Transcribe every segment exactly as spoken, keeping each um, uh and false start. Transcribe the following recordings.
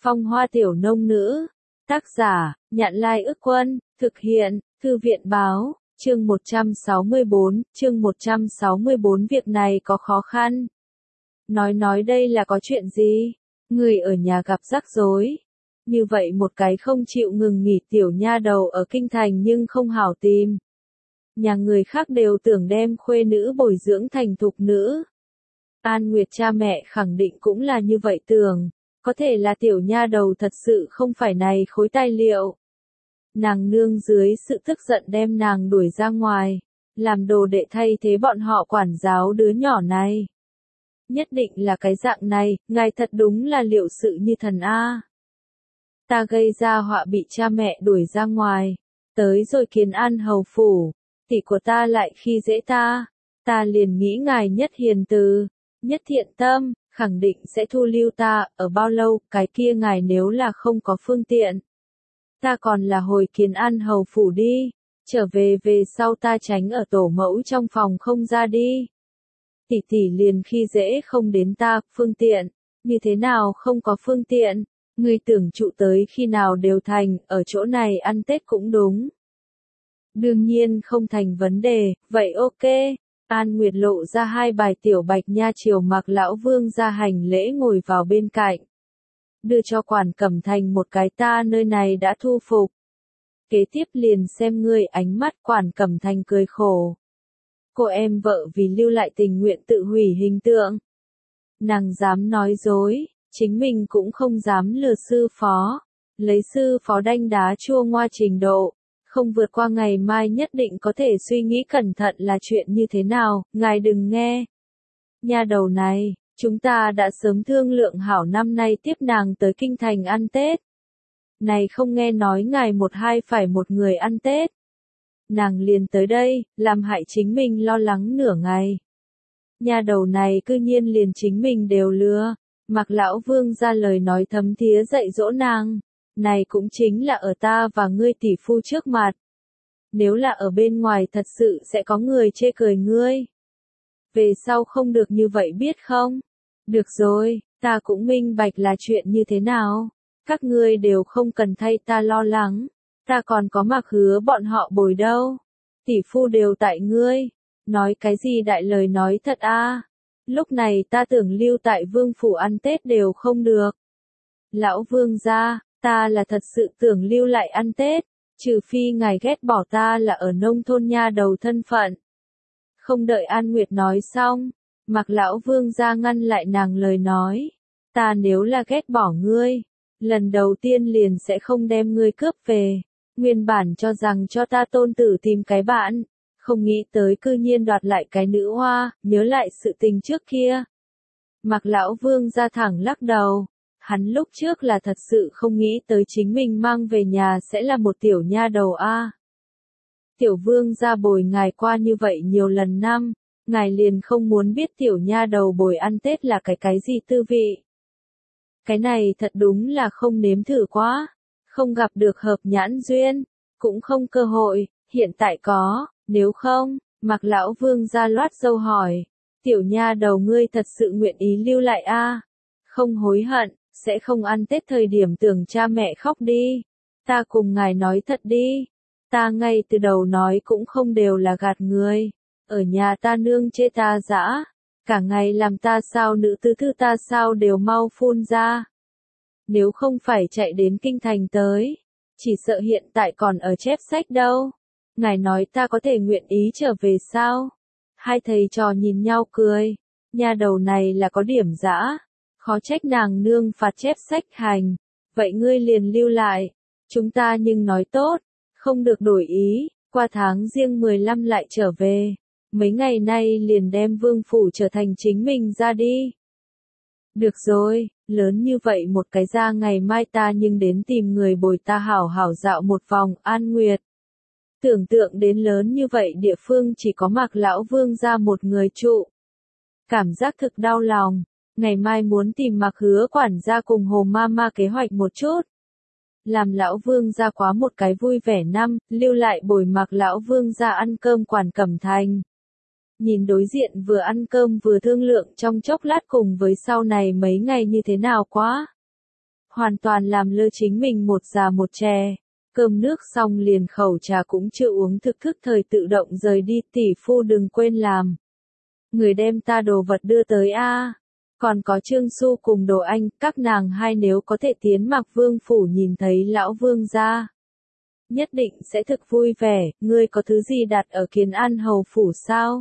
Phong Hoa Tiểu Nông Nữ. Tác giả, Nhạn Lai Ức Quân, thực hiện, Thư viện Báo, chương một trăm sáu mươi bốn, chương một trăm sáu mươi bốn việc này có khó khăn. Nói nói đây là có chuyện gì? Người ở nhà gặp rắc rối. Như vậy một cái không chịu ngừng nghỉ tiểu nha đầu ở kinh thành nhưng không hảo tìm. Nhà người khác đều tưởng đem khuê nữ bồi dưỡng thành thục nữ. An Nguyệt cha mẹ khẳng định cũng là như vậy tưởng, có thể là tiểu nha đầu thật sự không phải này khối tài liệu. Nàng nương dưới sự tức giận đem nàng đuổi ra ngoài, làm đồ đệ thay thế bọn họ quản giáo đứa nhỏ này. Nhất định là cái dạng này, ngài thật đúng là liệu sự như thần A. Ta gây ra họa bị cha mẹ đuổi ra ngoài, tới rồi kiến an hầu phủ, tỷ của ta lại khi dễ ta, ta liền nghĩ ngài nhất hiền từ, nhất thiện tâm, khẳng định sẽ thu lưu ta, ở bao lâu, cái kia ngài nếu là không có phương tiện. Ta còn là hồi kiến an hầu phủ đi, trở về về sau ta tránh ở tổ mẫu trong phòng không ra đi. Tỷ tỷ liền khi dễ không đến ta, phương tiện, như thế nào không có phương tiện, người tưởng trụ tới khi nào đều thành, ở chỗ này ăn Tết cũng đúng. Đương nhiên không thành vấn đề, vậy ok. An Nguyệt lộ ra hai bài tiểu bạch nha chiều mặc lão vương ra hành lễ ngồi vào bên cạnh. Đưa cho quản cẩm thành một cái ta nơi này đã thu phục. Kế tiếp liền xem ngươi ánh mắt quản cẩm thành cười khổ. Cô em vợ vì lưu lại tình nguyện tự hủy hình tượng. Nàng dám nói dối, chính mình cũng không dám lừa sư phó. Lấy sư phó đanh đá chua ngoa trình độ. Không vượt qua ngày mai nhất định có thể suy nghĩ cẩn thận là chuyện như thế nào, ngài đừng nghe. Nha đầu này, chúng ta đã sớm thương lượng hảo năm nay tiếp nàng tới kinh thành ăn Tết. Này không nghe nói ngài một hai phải một người ăn Tết. Nàng liền tới đây, làm hại chính mình lo lắng nửa ngày. Nha đầu này cư nhiên liền chính mình đều lừa, mặc lão vương ra lời nói thấm thía dạy dỗ nàng. Này cũng chính là ở ta và ngươi tỷ phu trước mặt. Nếu là ở bên ngoài thật sự sẽ có người chê cười ngươi. Về sau không được như vậy biết không? Được rồi, ta cũng minh bạch là chuyện như thế nào. Các ngươi đều không cần thay ta lo lắng. Ta còn có mặc hứa bọn họ bồi đâu. Tỷ phu đều tại ngươi. Nói cái gì đại lời nói thật a? À? Lúc này ta tưởng lưu tại vương phủ ăn Tết đều không được. Lão vương gia. Ta là thật sự tưởng lưu lại ăn Tết, trừ phi ngài ghét bỏ ta là ở nông thôn nha đầu thân phận. Không đợi An Nguyệt nói xong, mặc lão vương ra ngăn lại nàng lời nói. Ta nếu là ghét bỏ ngươi, lần đầu tiên liền sẽ không đem ngươi cướp về. Nguyên bản cho rằng cho ta tôn tử tìm cái bạn, không nghĩ tới cư nhiên đoạt lại cái nữ hoa, nhớ lại sự tình trước kia. Mặc lão vương ra thẳng lắc đầu. Hắn lúc trước là thật sự không nghĩ tới chính mình mang về nhà sẽ là một tiểu nha đầu a. Tiểu vương ra bồi ngài qua như vậy nhiều lần năm, ngài liền không muốn biết tiểu nha đầu bồi ăn Tết là cái cái gì tư vị. Cái này thật đúng là không nếm thử quá, không gặp được hợp nhãn duyên, cũng không cơ hội, hiện tại có, nếu không, mặc lão vương ra loát dâu hỏi, tiểu nha đầu ngươi thật sự nguyện ý lưu lại a, không hối hận. Sẽ không ăn Tết thời điểm tưởng cha mẹ khóc đi. Ta cùng ngài nói thật đi. Ta ngay từ đầu nói cũng không đều là gạt người. Ở nhà ta nương chê ta dã. Cả ngày làm ta sao nữ tứ thư ta sao đều mau phun ra. Nếu không phải chạy đến kinh thành tới. Chỉ sợ hiện tại còn ở chép sách đâu. Ngài nói ta có thể nguyện ý trở về sao? Hai thầy trò nhìn nhau cười. Nhà đầu này là có điểm dã. Khó trách nàng nương phạt chép sách hành. Vậy ngươi liền lưu lại. Chúng ta nhưng nói tốt. Không được đổi ý. Qua tháng riêng mười lăm lại trở về. Mấy ngày nay liền đem vương phủ trở thành chính mình ra đi. Được rồi. Lớn như vậy một cái ra ngày mai ta nhưng đến tìm người bồi ta hảo hảo dạo một vòng. An Nguyệt. Tưởng tượng đến lớn như vậy địa phương chỉ có mặc lão vương ra một người trụ. Cảm giác thực đau lòng. Ngày mai muốn tìm mặc hứa quản gia cùng hồ ma ma kế hoạch một chút. Làm lão vương gia quá một cái vui vẻ năm, lưu lại bồi mặc lão vương gia ăn cơm quản cẩm thành. Nhìn đối diện vừa ăn cơm vừa thương lượng trong chốc lát cùng với sau này mấy ngày như thế nào quá. hoàn toàn làm lơ chính mình một già một trẻ. Cơm nước xong liền khẩu trà cũng chưa uống thực thức thời tự động rời đi, tỷ phu đừng quên làm. Người đem ta đồ vật đưa tới a. Còn có Trương Xu cùng Đồ Anh, các nàng hai nếu có thể tiến Mạc Vương phủ nhìn thấy lão vương gia, nhất định sẽ thực vui vẻ. Ngươi có thứ gì đặt ở Kiến An hầu phủ sao?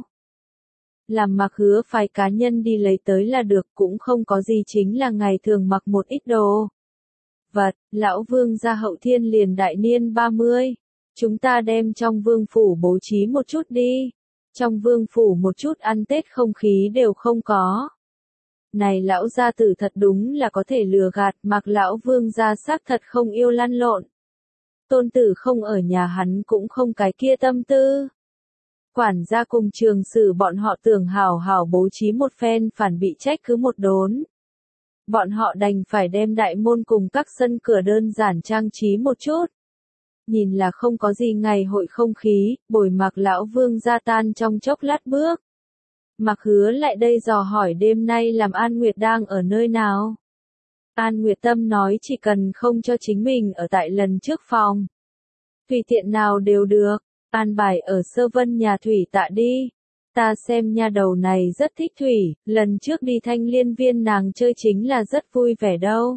Làm Mặc Hứa phái cá nhân đi lấy tới là được, cũng không có gì, chính là ngày thường mặc một ít đồ vật. Lão vương gia hậu thiên liền đại niên ba mươi, chúng ta đem trong vương phủ bố trí một chút đi. Trong vương phủ một chút ăn Tết không khí đều không có. Này lão gia tử thật đúng là có thể lừa gạt, Mặc lão vương gia xác thật không yêu lăn lộn. Tôn tử không ở nhà hắn cũng không cái kia tâm tư. Quản gia cùng Trường Sử bọn họ tưởng hảo hảo bố trí một phen, phản bị trách cứ một đốn. Bọn họ đành phải đem đại môn cùng các sân cửa đơn giản trang trí một chút. Nhìn là không có gì ngày hội không khí, bồi Mặc lão vương gia tan trong chốc lát bước. Mặc Hứa lại đây dò hỏi đêm nay làm An Nguyệt đang ở nơi nào. An Nguyệt Tâm nói chỉ cần không cho chính mình ở tại lần trước phòng, tùy tiện nào đều được, an bài ở Sơ Vân nhà thủy tạ đi. Ta xem nha đầu này rất thích thủy, lần trước đi Thanh Liên Viên nàng chơi chính là rất vui vẻ đâu.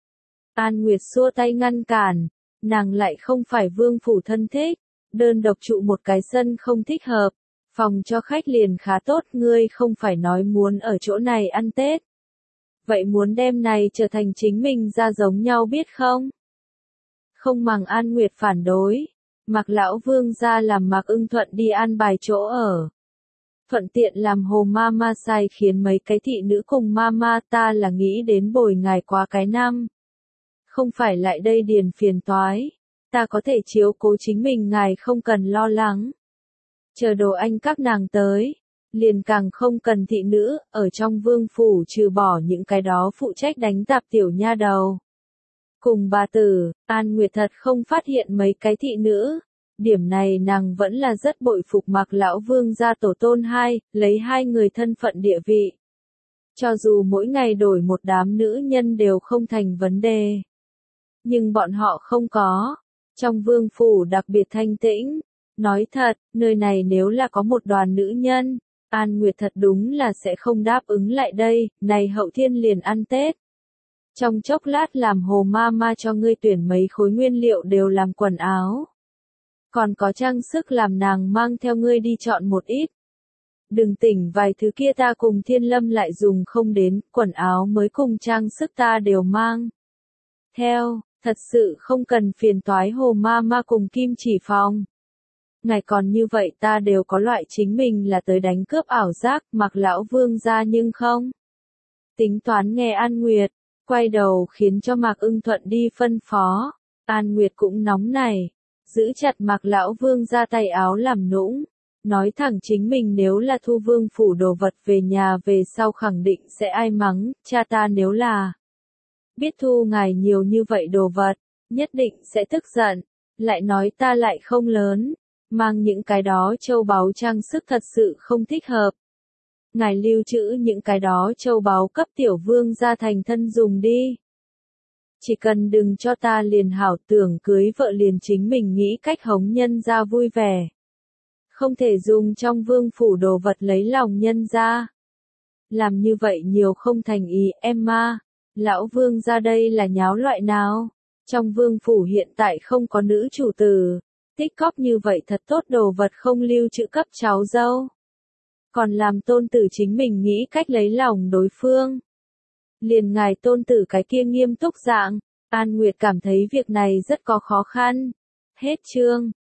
An Nguyệt xua tay ngăn cản, nàng lại không phải vương phủ thân thích, đơn độc trụ một cái sân không thích hợp, phòng cho khách liền khá tốt, ngươi không phải nói muốn ở chỗ này ăn Tết. Vậy muốn đem này trở thành chính mình ra giống nhau biết không? Không màng An Nguyệt phản đối, Mặc lão vương gia làm Mạc Ưng Thuận đi an bài chỗ ở. Thuận tiện làm hồ ma ma sai khiến mấy cái thị nữ cùng ma ma, ta là nghĩ đến bồi ngài qua cái năm. Không phải lại đây điền phiền toái, ta có thể chiếu cố chính mình, ngài không cần lo lắng. Chờ Đồ Anh các nàng tới, liền càng không cần thị nữ, ở trong vương phủ trừ bỏ những cái đó phụ trách đánh tạp tiểu nha đầu. Cùng bà tử, An Nguyệt thật không phát hiện mấy cái thị nữ. Điểm này nàng vẫn là rất bội phục Mạc lão vương gia tổ tôn hai, lấy hai người thân phận địa vị. Cho dù mỗi ngày đổi một đám nữ nhân đều không thành vấn đề. Nhưng bọn họ không có. Trong vương phủ đặc biệt thanh tĩnh. Nói thật, nơi này nếu là có một đoàn nữ nhân, An Nguyệt thật đúng là sẽ không đáp ứng lại đây, này hậu thiên liền ăn Tết. Trong chốc lát làm hồ ma ma cho ngươi tuyển mấy khối nguyên liệu đều làm quần áo. Còn có trang sức làm nàng mang theo ngươi đi chọn một ít. Đừng tỉnh vài thứ kia ta cùng Thiên Lâm lại dùng không đến, quần áo mới cùng trang sức ta đều mang theo, thật sự không cần phiền toái hồ ma ma cùng Kim Chỉ Phong. Ngài còn như vậy ta đều có loại chính mình là tới đánh cướp ảo giác, Mặc lão vương gia nhưng không. Tính toán nghe An Nguyệt, quay đầu khiến cho Mạc Ưng Thuận đi phân phó. An Nguyệt cũng nóng này, giữ chặt Mạc lão vương gia tay áo làm nũng, nói thẳng chính mình nếu là thu vương phủ đồ vật về nhà về sau khẳng định sẽ ai mắng, cha ta nếu là biết thu ngài nhiều như vậy đồ vật, nhất định sẽ tức giận, lại nói ta lại không lớn, mang những cái đó châu báu trang sức thật sự không thích hợp. Ngài lưu trữ những cái đó châu báu cấp tiểu vương gia thành thân dùng đi. Chỉ cần đừng cho ta liền hảo, tưởng cưới vợ liền chính mình nghĩ cách hống nhân gia vui vẻ. Không thể dùng trong vương phủ đồ vật lấy lòng nhân gia. Làm như vậy nhiều không thành ý, Emma. Lão vương gia đây là nháo loại nào? Trong vương phủ hiện tại không có nữ chủ tử. Tích cóp như vậy thật tốt đồ vật không lưu trữ cấp cháu dâu. Còn làm tôn tử chính mình nghĩ cách lấy lòng đối phương. Liền ngài tôn tử cái kia nghiêm túc dạng, An Nguyệt cảm thấy việc này rất có khó khăn. Hết chương.